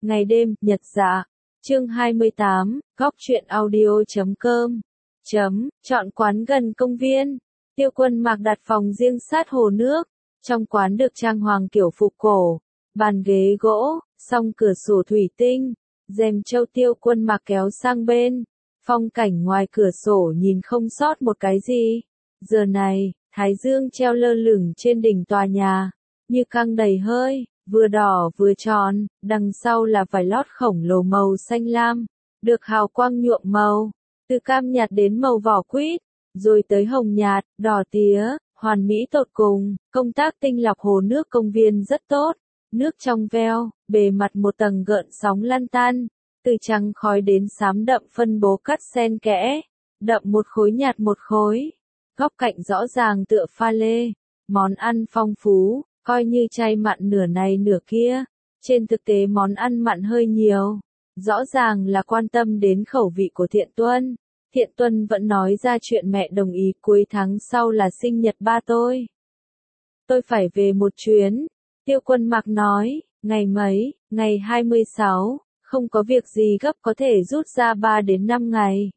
Ngày đêm, nhật dạ. Chương 28, góc truyện audio.com. Chọn quán gần công viên. Tiêu Quân Mạc đặt phòng riêng sát hồ nước. Trong quán được trang hoàng kiểu phục cổ, bàn ghế gỗ, song cửa sổ thủy tinh, rèm châu Tiêu Quân Mạc kéo sang bên. Phong cảnh ngoài cửa sổ nhìn không sót một cái gì. Giờ này, thái dương treo lơ lửng trên đỉnh tòa nhà, như căng đầy hơi, vừa đỏ vừa tròn, đằng sau là vải lót khổng lồ màu xanh lam, được hào quang nhuộm màu, từ cam nhạt đến màu vỏ quýt, rồi tới hồng nhạt, đỏ tía, hoàn mỹ tột cùng. Công tác tinh lọc hồ nước công viên rất tốt, nước trong veo, bề mặt một tầng gợn sóng lăn tăn, từ trắng khói đến xám đậm phân bố cắt xen kẽ, đậm một khối nhạt một khối. Góc cạnh rõ ràng tựa pha lê, món ăn phong phú, coi như chay mặn nửa này nửa kia. Trên thực tế món ăn mặn hơi nhiều, rõ ràng là quan tâm đến khẩu vị của Thiện Tuân. Thiện Tuân vẫn nói ra chuyện mẹ đồng ý cuối tháng sau là sinh nhật ba tôi. Tôi phải về một chuyến. Tiêu Quân Mạc nói, ngày mấy, ngày 26, không có việc gì gấp có thể rút ra 3 đến 5 ngày.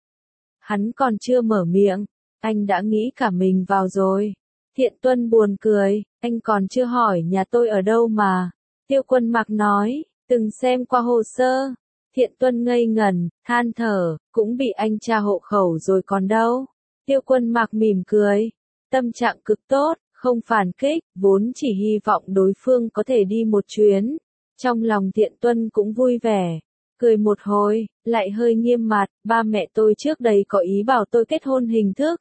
Hắn còn chưa mở miệng, anh đã nghĩ cả mình vào rồi. Thiện Tuân buồn cười, anh còn chưa hỏi nhà tôi ở đâu mà. Tiêu Quân Mạc nói, từng xem qua hồ sơ. Thiện Tuân ngây ngẩn, than thở, cũng bị anh tra hộ khẩu rồi còn đâu. Tiêu Quân Mạc mỉm cười, tâm trạng cực tốt, không phản kích, vốn chỉ hy vọng đối phương có thể đi một chuyến. Trong lòng Thiện Tuân cũng vui vẻ, cười một hồi, lại hơi nghiêm mặt, ba mẹ tôi trước đây có ý bảo tôi kết hôn hình thức.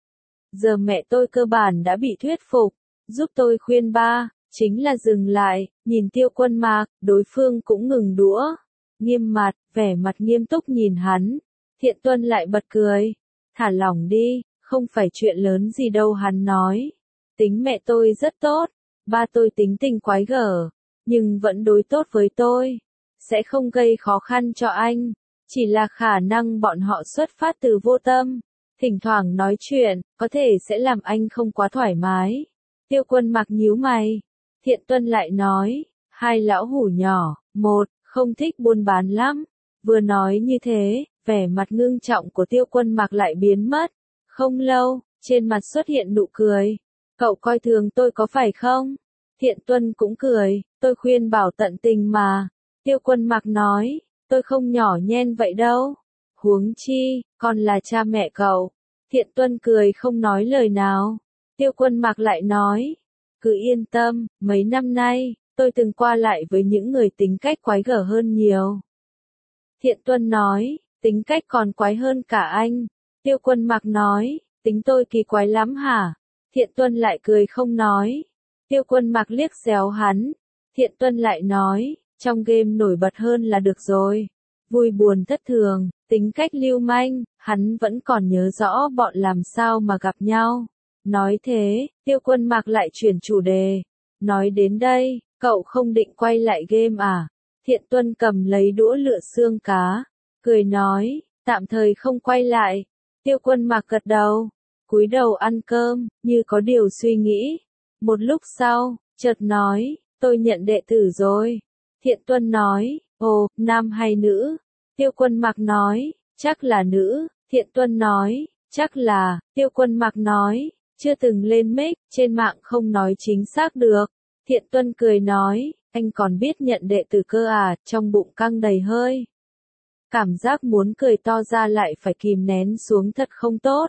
Giờ mẹ tôi cơ bản đã bị thuyết phục, giúp tôi khuyên ba, chính là dừng lại. Nhìn Tiêu Quân Mạc, đối phương cũng ngừng đũa, nghiêm mặt, vẻ mặt nghiêm túc nhìn hắn. Thiện Tuân lại bật cười, thả lỏng đi, không phải chuyện lớn gì đâu. Hắn nói, tính mẹ tôi rất tốt, ba tôi tính tình quái gở, nhưng vẫn đối tốt với tôi, sẽ không gây khó khăn cho anh, chỉ là khả năng bọn họ xuất phát từ vô tâm, thỉnh thoảng nói chuyện, có thể sẽ làm anh không quá thoải mái. Tiêu Quân Mạc nhíu mày. Thiện Tuân lại nói, hai lão hủ nhỏ, một, không thích buôn bán lắm. Vừa nói như thế, vẻ mặt ngưng trọng của Tiêu Quân Mạc lại biến mất. Không lâu, trên mặt xuất hiện nụ cười. Cậu coi thường tôi có phải không? Thiện Tuân cũng cười, tôi khuyên bảo tận tình mà. Tiêu Quân Mạc nói, tôi không nhỏ nhen vậy đâu. Huống chi, còn là cha mẹ cậu. Thiện Tuân cười không nói lời nào. Tiêu Quân Mạc lại nói, cứ yên tâm, mấy năm nay, tôi từng qua lại với những người tính cách quái gở hơn nhiều. Thiện Tuân nói, tính cách còn quái hơn cả anh. Tiêu Quân Mạc nói, tính tôi kỳ quái lắm hả? Thiện Tuân lại cười không nói. Tiêu Quân Mạc liếc xéo hắn. Thiện Tuân lại nói, trong game nổi bật hơn là được rồi. Vui buồn thất thường, tính cách lưu manh, hắn vẫn còn nhớ rõ bọn làm sao mà gặp nhau. Nói thế, Tiêu Quân Mạc lại chuyển chủ đề. Nói đến đây, cậu không định quay lại game à? Thiện Tuân cầm lấy đũa lựa xương cá, cười nói, tạm thời không quay lại. Tiêu Quân Mạc gật đầu, cúi đầu ăn cơm, như có điều suy nghĩ. Một lúc sau, chợt nói, tôi nhận đệ tử rồi. Thiện Tuân nói, ồ, nam hay nữ? Tiêu Quân Mạc nói, chắc là nữ. Thiện Tuân nói, chắc là. Tiêu Quân Mạc nói, chưa từng lên mic, trên mạng không nói chính xác được. Thiện Tuân cười nói, anh còn biết nhận đệ tử cơ à? Trong bụng căng đầy hơi. Cảm giác muốn cười to ra lại phải kìm nén xuống thật không tốt.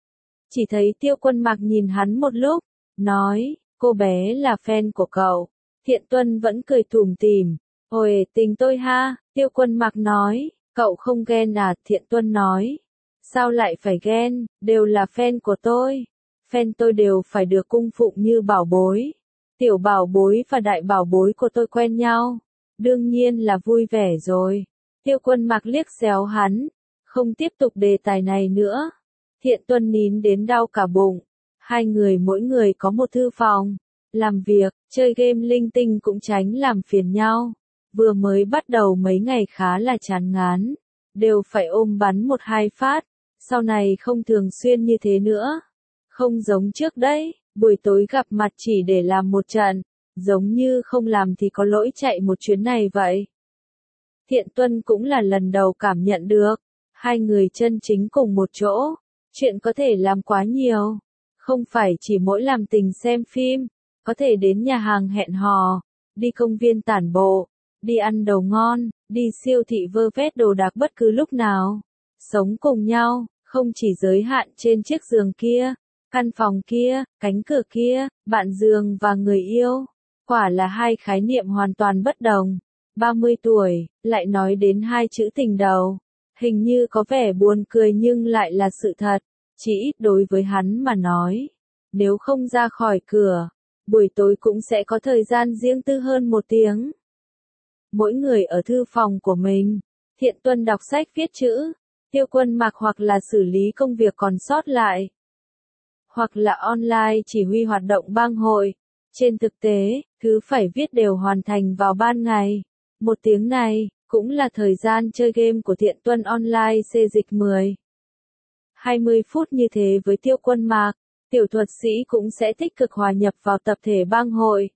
Chỉ thấy Tiêu Quân Mạc nhìn hắn một lúc, nói, cô bé là fan của cậu. Thiện Tuân vẫn cười tủm tỉm, ôi tình tôi ha. Tiêu Quân Mạc nói, cậu không ghen à? Thiện Tuân nói, sao lại phải ghen, đều là fan của tôi. Fan tôi đều phải được cung phụng như bảo bối. Tiểu bảo bối và đại bảo bối của tôi quen nhau, đương nhiên là vui vẻ rồi. Tiêu Quân Mạc liếc xéo hắn, không tiếp tục đề tài này nữa. Thiện Tuân nín đến đau cả bụng. Hai người mỗi người có một thư phòng, làm việc, chơi game linh tinh cũng tránh làm phiền nhau. Vừa mới bắt đầu mấy ngày khá là chán ngán, đều phải ôm bắn một hai phát, sau này không thường xuyên như thế nữa. Không giống trước đấy, buổi tối gặp mặt chỉ để làm một trận, giống như không làm thì có lỗi chạy một chuyến này vậy. Thiện Tuân cũng là lần đầu cảm nhận được, hai người chân chính cùng một chỗ, chuyện có thể làm quá nhiều. Không phải chỉ mỗi làm tình xem phim, có thể đến nhà hàng hẹn hò, đi công viên tản bộ, đi ăn đồ ngon, đi siêu thị vơ vét đồ đạc bất cứ lúc nào. Sống cùng nhau, không chỉ giới hạn trên chiếc giường kia, căn phòng kia, cánh cửa kia, bạn giường và người yêu. Quả là hai khái niệm hoàn toàn bất đồng. 30 tuổi, lại nói đến hai chữ tình đầu. Hình như có vẻ buồn cười nhưng lại là sự thật, chỉ ít đối với hắn mà nói. Nếu không ra khỏi cửa, buổi tối cũng sẽ có thời gian riêng tư hơn 1 tiếng. Mỗi người ở thư phòng của mình, Thiện Tuân đọc sách viết chữ, Tiêu Quân Mạc hoặc là xử lý công việc còn sót lại, hoặc là online chỉ huy hoạt động bang hội. Trên thực tế, thứ phải viết đều hoàn thành vào ban ngày. 1 tiếng này, cũng là thời gian chơi game của Thiện Tuân online xê dịch 20 phút như thế với Tiêu Quân Mạc, tiểu thuật sĩ cũng sẽ tích cực hòa nhập vào tập thể bang hội.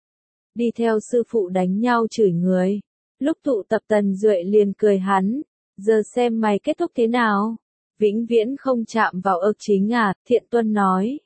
Đi theo sư phụ đánh nhau chửi người. Lúc tụ tập Tần Duệ liền cười hắn, giờ xem mày kết thúc thế nào. Vĩnh viễn không chạm vào ức chính à, Thiện Tuân nói.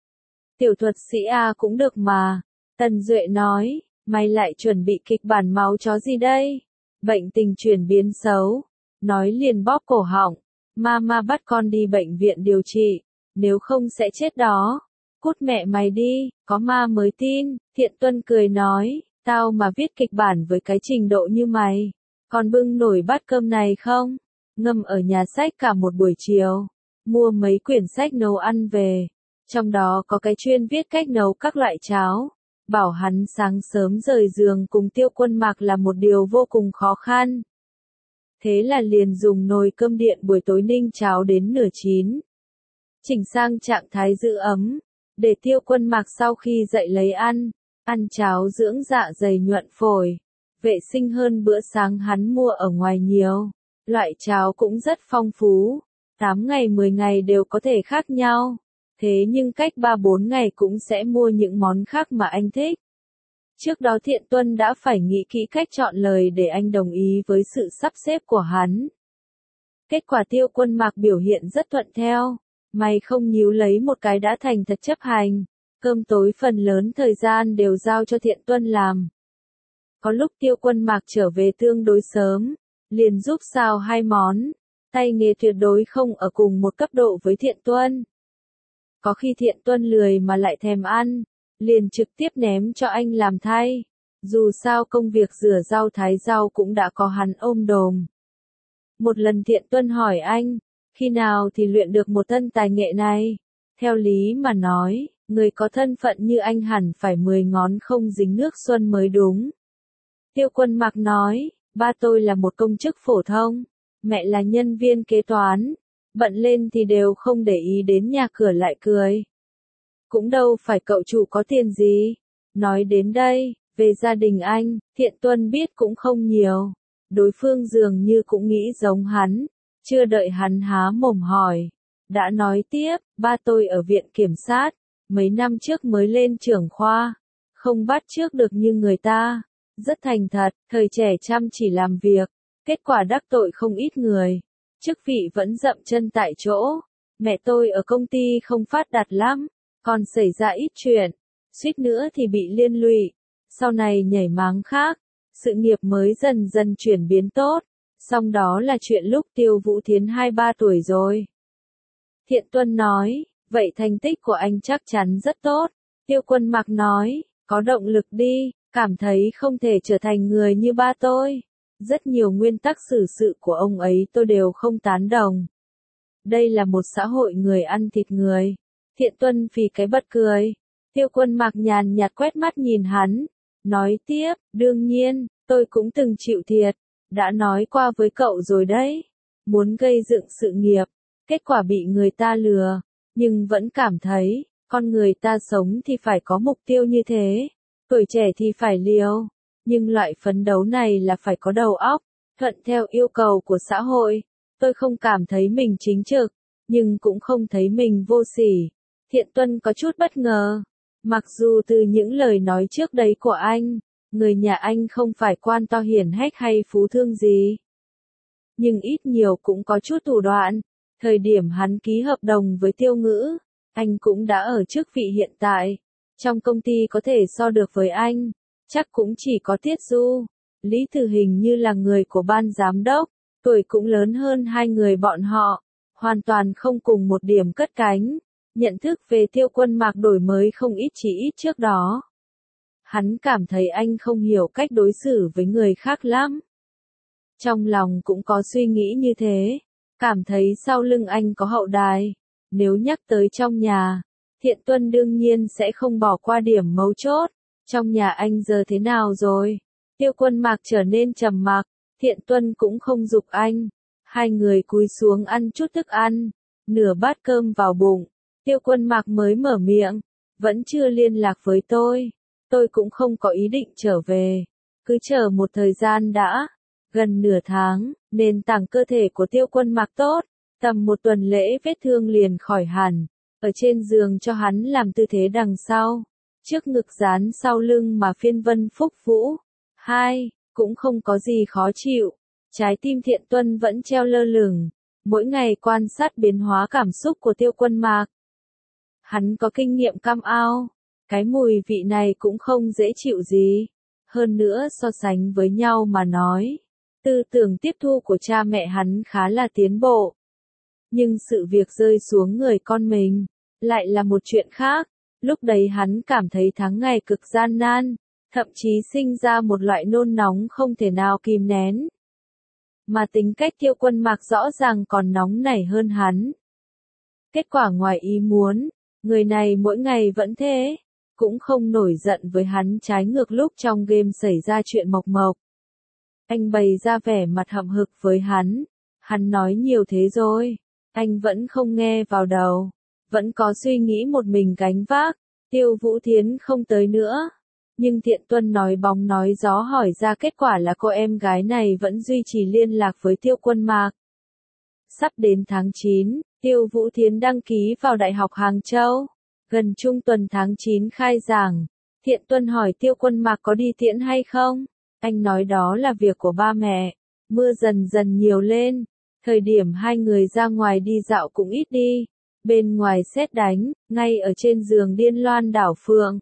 Tiểu thuật sĩ à cũng được mà. Tần Duệ nói, mày lại chuẩn bị kịch bản máu chó gì đây? Bệnh tình chuyển biến xấu. Nói liền bóp cổ họng. Mama bắt con đi bệnh viện điều trị, nếu không sẽ chết đó. Cút mẹ mày đi, có ma mới tin. Thiện Tuân cười nói, tao mà viết kịch bản với cái trình độ như mày, còn bưng nổi bát cơm này không? Ngâm ở nhà sách cả một buổi chiều, mua mấy quyển sách nấu ăn về, trong đó có cái chuyên viết cách nấu các loại cháo. Bảo hắn sáng sớm rời giường cùng Tiêu Quân Mạc là một điều vô cùng khó khăn. Thế là liền dùng nồi cơm điện buổi tối ninh cháo đến nửa chín. Chỉnh sang trạng thái giữ ấm, để Tiêu Quân Mạc sau khi dậy lấy ăn cháo dưỡng dạ dày nhuận phổi. Vệ sinh hơn bữa sáng hắn mua ở ngoài nhiều. Loại cháo cũng rất phong phú, 8 ngày 10 ngày đều có thể khác nhau. Thế nhưng cách 3-4 ngày cũng sẽ mua những món khác mà anh thích. Trước đó Thiện Tuân đã phải nghĩ kỹ cách chọn lời để anh đồng ý với sự sắp xếp của hắn. Kết quả Tiêu Quân Mạc biểu hiện rất thuận theo. Mày không nhíu lấy một cái đã thành thật chấp hành. Cơm tối phần lớn thời gian đều giao cho Thiện Tuân làm. Có lúc Tiêu Quân Mạc trở về tương đối sớm, liền giúp xào 2 món. Tay nghề tuyệt đối không ở cùng một cấp độ với Thiện Tuân. Có khi Thiện Tuân lười mà lại thèm ăn, liền trực tiếp ném cho anh làm thay. Dù sao công việc rửa rau thái rau cũng đã có hắn ôm đồm. Một lần Thiện Tuân hỏi anh, khi nào thì luyện được một thân tài nghệ này? Theo lý mà nói, người có thân phận như anh hẳn phải 10 ngón không dính nước xuân mới đúng. Tiêu Quân Mạc nói, ba tôi là một công chức phổ thông, mẹ là nhân viên kế toán, bận lên thì đều không để ý đến nhà cửa lại cười. Cũng đâu phải cậu chủ có tiền gì. Nói đến đây, về gia đình anh, Thiện Tuân biết cũng không nhiều. Đối phương dường như cũng nghĩ giống hắn, chưa đợi hắn há mồm hỏi. Đã nói tiếp, ba tôi ở viện kiểm sát, mấy năm trước mới lên trưởng khoa, không bắt chước được như người ta. Rất thành thật, thời trẻ chăm chỉ làm việc, kết quả đắc tội không ít người. Chức vị vẫn dậm chân tại chỗ. Mẹ tôi ở công ty không phát đạt lắm, còn xảy ra ít chuyện, suýt nữa thì bị liên lụy. Sau này nhảy máng khác, sự nghiệp mới dần dần chuyển biến tốt. Xong đó là chuyện lúc Tiêu Vũ Thiến 2-3 tuổi rồi. Thiện Tuân nói, vậy thành tích của anh chắc chắn rất tốt. Tiêu Quân Mạc nói, có động lực đi, cảm thấy không thể trở thành người như ba tôi. Rất nhiều nguyên tắc xử sự của ông ấy tôi đều không tán đồng. Đây là một xã hội người ăn thịt người. Thiện Tuân phì cái bật cười. Tiêu Quân Mạc nhàn nhạt quét mắt nhìn hắn. Nói tiếp, đương nhiên, tôi cũng từng chịu thiệt. Đã nói qua với cậu rồi đấy. Muốn gây dựng sự nghiệp. Kết quả bị người ta lừa. Nhưng vẫn cảm thấy, con người ta sống thì phải có mục tiêu như thế. Tuổi trẻ thì phải liều. Nhưng loại phấn đấu này là phải có đầu óc, thuận theo yêu cầu của xã hội. Tôi không cảm thấy mình chính trực, nhưng cũng không thấy mình vô sỉ. Thiện Tuân có chút bất ngờ. Mặc dù từ những lời nói trước đấy của anh, Người nhà anh không phải quan to hiển hách hay phú thương gì. Nhưng ít nhiều cũng có chút thủ đoạn. Thời điểm hắn ký hợp đồng với Tiêu Ngữ, anh cũng đã ở chức vị hiện tại. Trong công ty có thể so được với anh, chắc cũng chỉ có Tiết Du. Lý Tử hình như là người của ban giám đốc, tuổi cũng lớn hơn hai người bọn họ, hoàn toàn không cùng một điểm cất cánh. Nhận thức về Tiêu Quân Mạc đổi mới không ít chỉ ít trước đó. Hắn cảm thấy anh không hiểu cách đối xử với người khác lắm. Trong lòng cũng có suy nghĩ như thế, cảm thấy sau lưng anh có hậu đài. Nếu nhắc tới trong nhà, Thiện Tuân đương nhiên sẽ không bỏ qua điểm mấu chốt. Trong nhà anh giờ thế nào rồi? Tiêu Quân Mạc trở nên trầm mặc, Thiện Tuân cũng không giục anh. Hai người cúi xuống ăn chút thức ăn, nửa bát cơm vào bụng. Tiêu Quân Mạc mới mở miệng, vẫn chưa liên lạc với tôi cũng không có ý định trở về, cứ chờ một thời gian đã. Gần nửa tháng, nền tảng cơ thể của Tiêu Quân Mạc tốt, tầm một tuần lễ vết thương liền khỏi hẳn, ở trên giường cho hắn làm tư thế đằng sau, trước ngực dán sau lưng mà phiên vân phúc vũ. Cũng không có gì khó chịu, trái tim Thiện Tuân vẫn treo lơ lửng, mỗi ngày quan sát biến hóa cảm xúc của Tiêu Quân Mạc. Hắn có kinh nghiệm cam ao, cái mùi vị này cũng không dễ chịu gì, hơn nữa so sánh với nhau mà nói. Tư tưởng tiếp thu của cha mẹ hắn khá là tiến bộ. Nhưng sự việc rơi xuống người con mình, lại là một chuyện khác. Lúc đấy hắn cảm thấy tháng ngày cực gian nan, thậm chí sinh ra một loại nôn nóng không thể nào kìm nén. Mà tính cách Tiêu Quân Mạc rõ ràng còn nóng nảy hơn hắn. Kết quả ngoài ý muốn, người này mỗi ngày vẫn thế, cũng không nổi giận với hắn, trái ngược lúc trong game xảy ra chuyện mộc mộc. Anh bày ra vẻ mặt hậm hực với hắn nói nhiều thế rồi, anh vẫn không nghe vào đầu, vẫn có suy nghĩ một mình gánh vác. Tiêu Vũ Thiến không tới nữa, nhưng Thiện Tuân nói bóng nói gió hỏi ra kết quả là cô em gái này vẫn duy trì liên lạc với Tiêu Quân Mạc. Sắp đến tháng 9, Tiêu Vũ Thiến đăng ký vào Đại học Hàng Châu, gần trung tuần tháng 9 khai giảng. Thiện Tuân hỏi Tiêu Quân Mạc có đi tiễn hay không? Anh nói đó là việc của ba mẹ. Mưa dần dần nhiều lên, thời điểm hai người ra ngoài đi dạo cũng ít đi. Bên ngoài sét đánh, ngay ở trên giường điên loan đảo phượng.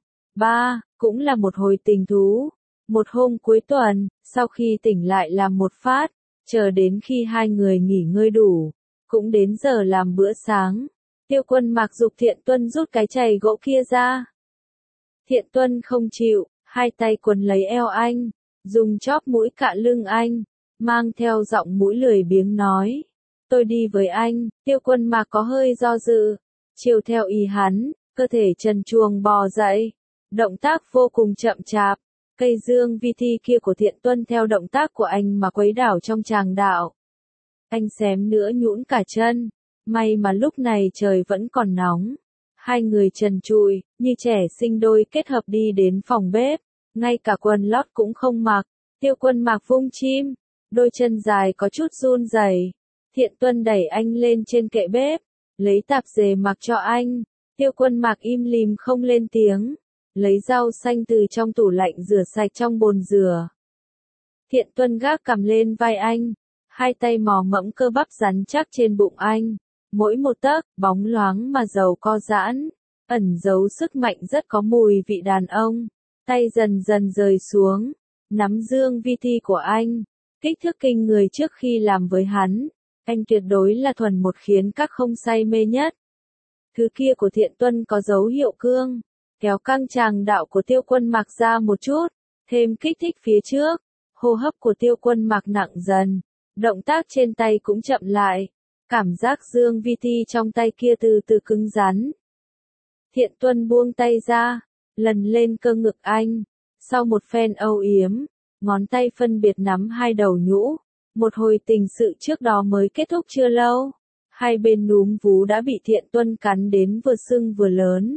Cũng là một hồi tình thú. Một hôm cuối tuần, sau khi tỉnh lại làm một phát, chờ đến khi hai người nghỉ ngơi đủ, cũng đến giờ làm bữa sáng. Tiêu Quân Mạc giục Thiện Tuân rút cái chày gỗ kia ra. Thiện Tuân không chịu, hai tay quấn lấy eo anh, dùng chóp mũi cạ lưng anh, mang theo giọng mũi lười biếng nói. Tôi đi với anh. Tiêu Quân Mạc có hơi do dự, chiều theo ý hắn, cơ thể trần truồng bò dậy, động tác vô cùng chậm chạp. Cây dương vi thi kia của Thiện Tuân theo động tác của anh mà quấy đảo trong tràng đạo. Anh xém nữa nhũn cả chân, may mà lúc này trời vẫn còn nóng. Hai người trần trụi, như trẻ sinh đôi kết hợp đi đến phòng bếp, ngay cả quần lót cũng không mặc. Tiêu Quân Mạc vung chim, đôi chân dài có chút run rẩy. Thiện Tuân đẩy anh lên trên kệ bếp, lấy tạp dề mặc cho anh. Tiêu Quân Mạc im lìm không lên tiếng, lấy rau xanh từ trong tủ lạnh rửa sạch trong bồn rửa. Thiện Tuân gác cằm lên vai anh, hai tay mò mẫm cơ bắp rắn chắc trên bụng anh, mỗi một tấc bóng loáng mà giàu co giãn, ẩn giấu sức mạnh rất có mùi vị đàn ông. Tay dần dần rời xuống, nắm dương vi thi của anh, kích thước kinh người trước khi làm với hắn. Anh tuyệt đối là thuần một khiến các không say mê nhất. Thứ kia của Thiện Tuân có dấu hiệu cương, kéo căng tràng đạo của Tiêu Quân Mạc ra một chút, thêm kích thích phía trước. Hô hấp của Tiêu Quân Mạc nặng dần, động tác trên tay cũng chậm lại, cảm giác dương vi thi trong tay kia từ từ cứng rắn. Thiện Tuân buông tay ra, lần lên cơ ngực anh, sau một phen âu yếm, ngón tay phân biệt nắm hai đầu nhũ. Một hồi tình sự trước đó mới kết thúc chưa lâu, hai bên núm vú đã bị Thiện Tuân cắn đến vừa sưng vừa lớn.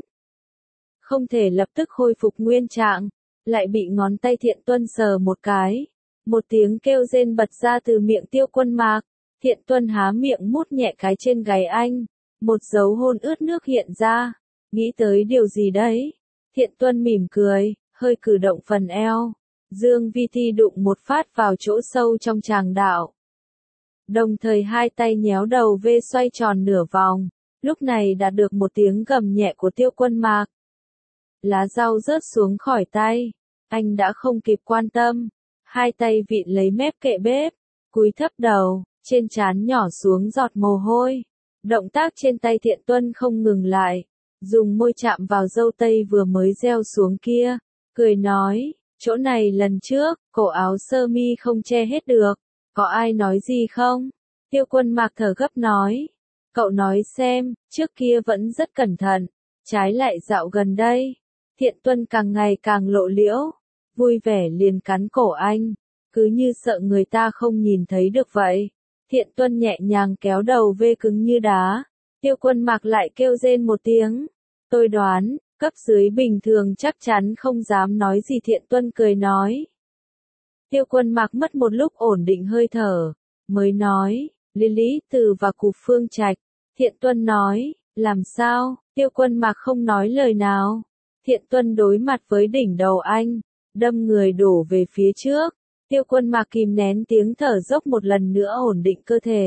Không thể lập tức khôi phục nguyên trạng, lại bị ngón tay Thiện Tuân sờ một cái. Một tiếng kêu rên bật ra từ miệng Tiêu Quân Mạc. Thiện Tuân há miệng mút nhẹ cái trên gáy anh, một dấu hôn ướt nước hiện ra. Nghĩ tới điều gì đấy? Thiện Tuân mỉm cười, hơi cử động phần eo, Dương Vi Thi đụng một phát vào chỗ sâu trong tràng đạo. Đồng thời hai tay nhéo đầu V xoay tròn nửa vòng, lúc này đạt được một tiếng gầm nhẹ của Tiêu Quân Mạc. Lá rau rớt xuống khỏi tay, anh đã không kịp quan tâm, hai tay vịn lấy mép kệ bếp, cúi thấp đầu, trên trán nhỏ xuống giọt mồ hôi. Động tác trên tay Thiện Tuân không ngừng lại, dùng môi chạm vào râu tây vừa mới gieo xuống kia, cười nói, chỗ này lần trước, cổ áo sơ mi không che hết được, có ai nói gì không? Tiêu Quân Mạc thở gấp nói, cậu nói xem, trước kia vẫn rất cẩn thận, trái lại dạo gần đây, Thiện Tuân càng ngày càng lộ liễu, vui vẻ liền cắn cổ anh, cứ như sợ người ta không nhìn thấy được vậy. Thiện Tuân nhẹ nhàng kéo đầu V cứng như đá, Tiêu Quân Mạc lại kêu rên một tiếng. Tôi đoán, cấp dưới bình thường chắc chắn không dám nói gì. Thiện Tuân cười nói. Tiêu Quân Mạc mất một lúc ổn định hơi thở, mới nói, Lý Từ và Cục Phương Trạch. Thiện Tuân nói, làm sao? Tiêu Quân Mạc không nói lời nào. Thiện Tuân đối mặt với đỉnh đầu anh, đâm người đổ về phía trước. Tiêu Quân Mạc kìm nén tiếng thở dốc một lần nữa ổn định cơ thể.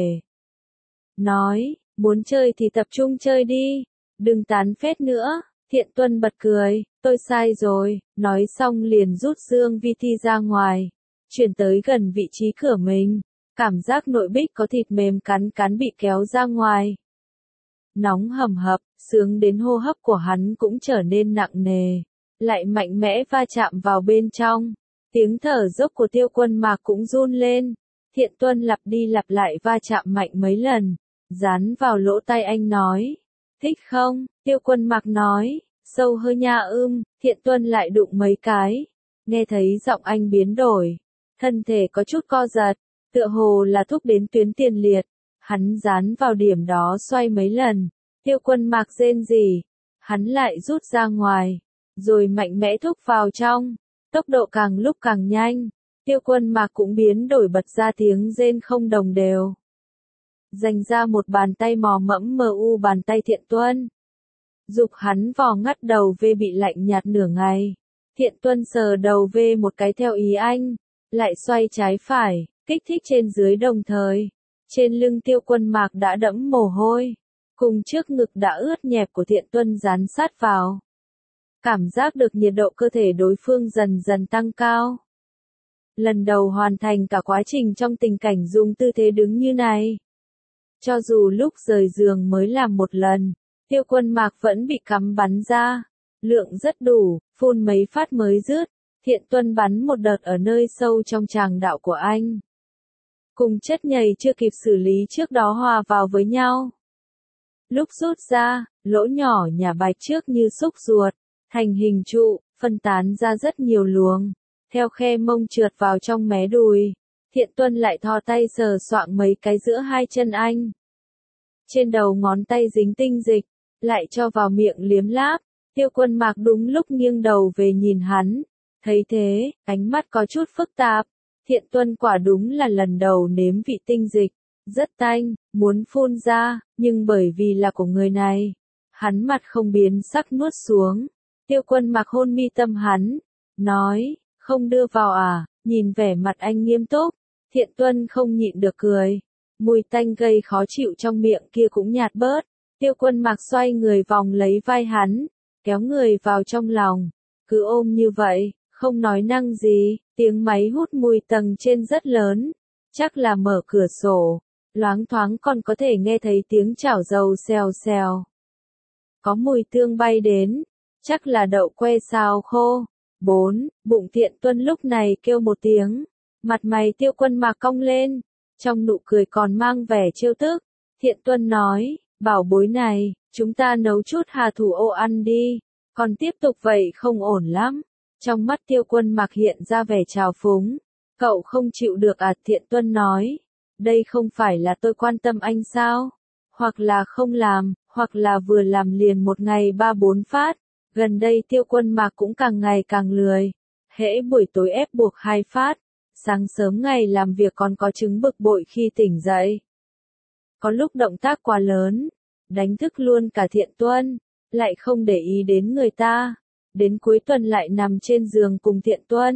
Nói, muốn chơi thì tập trung chơi đi, đừng tán phét nữa. Thiện Tuân bật cười, tôi sai rồi, nói xong liền rút Dương Vi Thi ra ngoài, chuyển tới gần vị trí cửa mình, cảm giác nội bích có thịt mềm cắn cắn bị kéo ra ngoài. Nóng hầm hập, sướng đến hô hấp của hắn cũng trở nên nặng nề, lại mạnh mẽ va chạm vào bên trong. Tiếng thở dốc của Tiêu Quân Mạc cũng run lên. Thiện Tuân lặp đi lặp lại va chạm mạnh mấy lần, dán vào lỗ tai anh nói. Thích không? Tiêu Quân Mạc nói, sâu hơi nha Thiện Tuân lại đụng mấy cái. Nghe thấy giọng anh biến đổi, thân thể có chút co giật, tựa hồ là thúc đến tuyến tiền liệt. Hắn dán vào điểm đó xoay mấy lần. Tiêu Quân Mạc rên rỉ, hắn lại rút ra ngoài, rồi mạnh mẽ thúc vào trong. Tốc độ càng lúc càng nhanh, Tiêu Quân Mạc cũng biến đổi bật ra tiếng rên không đồng đều. Dành ra một bàn tay mò mẫm bàn tay Thiện Tuân. Dục hắn vò ngắt đầu V bị lạnh nhạt nửa ngày. Thiện Tuân sờ đầu V một cái theo ý anh, lại xoay trái phải, kích thích trên dưới đồng thời. Trên lưng Tiêu Quân Mạc đã đẫm mồ hôi, cùng trước ngực đã ướt nhẹp của Thiện Tuân dán sát vào. Cảm giác được nhiệt độ cơ thể đối phương dần dần tăng cao. Lần đầu hoàn thành cả quá trình trong tình cảnh dùng tư thế đứng như này. Cho dù lúc rời giường mới làm một lần, Tiêu Quân Mạc vẫn bị cắm bắn ra. Lượng rất đủ, phun mấy phát mới dứt. Thiện Tuân bắn một đợt ở nơi sâu trong tràng đạo của anh. Cùng chất nhầy chưa kịp xử lý trước đó hòa vào với nhau. Lúc rút ra, lỗ nhỏ nhà bạch trước như xúc ruột, thành hình trụ, phân tán ra rất nhiều luồng, theo khe mông trượt vào trong mé đùi. Thiện Tuân lại thò tay sờ soạng mấy cái giữa hai chân anh. Trên đầu ngón tay dính tinh dịch, lại cho vào miệng liếm láp. Tiêu Quân Mạc đúng lúc nghiêng đầu về nhìn hắn, thấy thế, ánh mắt có chút phức tạp. Thiện Tuân quả đúng là lần đầu nếm vị tinh dịch, rất tanh, muốn phun ra, nhưng bởi vì là của người này, hắn mặt không biến sắc nuốt xuống. Tiêu Quân Mạc hôn mi tâm hắn, nói, không đưa vào à? Nhìn vẻ mặt anh nghiêm túc, Thiện Tuân không nhịn được cười, mùi tanh gây khó chịu trong miệng kia cũng nhạt bớt. Tiêu Quân Mạc xoay người vòng lấy vai hắn, kéo người vào trong lòng, cứ ôm như vậy, không nói năng gì. Tiếng máy hút mùi tầng trên rất lớn, chắc là mở cửa sổ, loáng thoáng còn có thể nghe thấy tiếng chảo dầu xèo xèo. Có mùi tương bay đến, chắc là đậu que xào khô. 4. Bụng Thiện Tuân lúc này kêu một tiếng, mặt mày Tiêu Quân Mạc cong lên, trong nụ cười còn mang vẻ trêu tức. Thiện Tuân nói, bảo bối này, chúng ta nấu chút hà thủ ô ăn đi, còn tiếp tục vậy không ổn lắm. Trong mắt Tiêu Quân Mạc hiện ra vẻ trào phúng. Cậu không chịu được à? Thiện Tuân nói. Đây không phải là tôi quan tâm anh sao? Hoặc là không làm, hoặc là vừa làm liền một ngày 3-4 phát. Gần đây Tiêu Quân Mạc cũng càng ngày càng lười. Hễ buổi tối ép buộc 2 phát. Sáng sớm ngày làm việc còn có chứng bực bội khi tỉnh dậy. Có lúc động tác quá lớn, đánh thức luôn cả Thiện Tuân, lại không để ý đến người ta. Đến cuối tuần lại nằm trên giường cùng Thiện Tuân,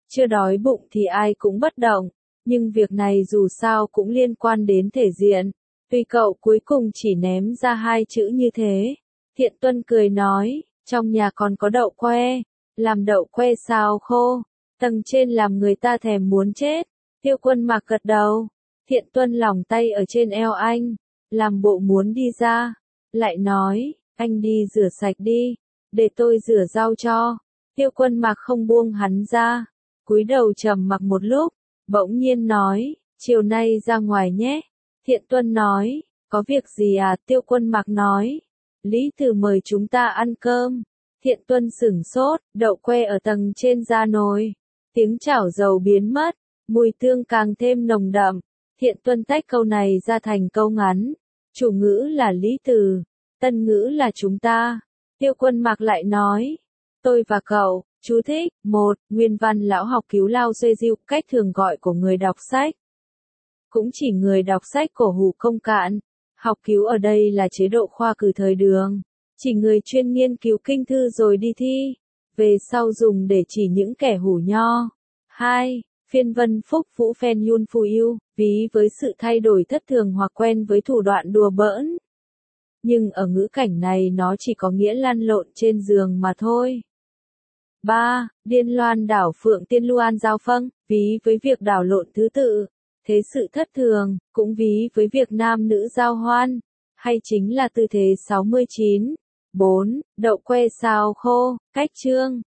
chưa đói bụng thì ai cũng bất động, nhưng việc này dù sao cũng liên quan đến thể diện. Tuy cậu cuối cùng chỉ ném ra 2 chữ như thế. Thiện Tuân cười nói, trong nhà còn có đậu que, làm đậu que xào khô, tầng trên làm người ta thèm muốn chết. Tiêu Quân Mạc gật đầu, Thiện Tuân lỏng tay ở trên eo anh, làm bộ muốn đi ra, lại nói, anh đi rửa sạch đi, để tôi rửa rau cho. Tiêu Quân Mạc không buông hắn ra, cúi đầu trầm mặc một lúc, bỗng nhiên nói, chiều nay ra ngoài nhé. Thiện Tuân nói, có việc gì à? Tiêu Quân Mạc nói, Lý Từ mời chúng ta ăn cơm. Thiện Tuân sửng sốt, đậu que ở tầng trên ra nồi. Tiếng chảo dầu biến mất, mùi tương càng thêm nồng đậm. Thiện Tuân tách câu này ra thành câu ngắn. Chủ ngữ là Lý Từ, tân ngữ là chúng ta. Tiêu Quân Mạc lại nói, tôi và cậu. Chú thích, 1. Nguyên văn lão học cứu lao xuê diêu, cách thường gọi của người đọc sách. Cũng chỉ người đọc sách cổ hủ không cạn. Học cứu ở đây là chế độ khoa cử thời Đường. Chỉ người chuyên nghiên cứu kinh thư rồi đi thi. Về sau dùng để chỉ những kẻ hủ nho. 2. Phiên vân phúc vũ phen yun phù yêu, ví với sự thay đổi thất thường hoặc quen với thủ đoạn đùa bỡn. Nhưng ở ngữ cảnh này nó chỉ có nghĩa lăn lộn trên giường mà thôi. 3. Điên loan đảo phượng tiên loan giao phâng, ví với việc đảo lộn thứ tự, thế sự thất thường, cũng ví với việc nam nữ giao hoan, hay chính là tư thế 69. 4. Đậu que xào khô, cách chương.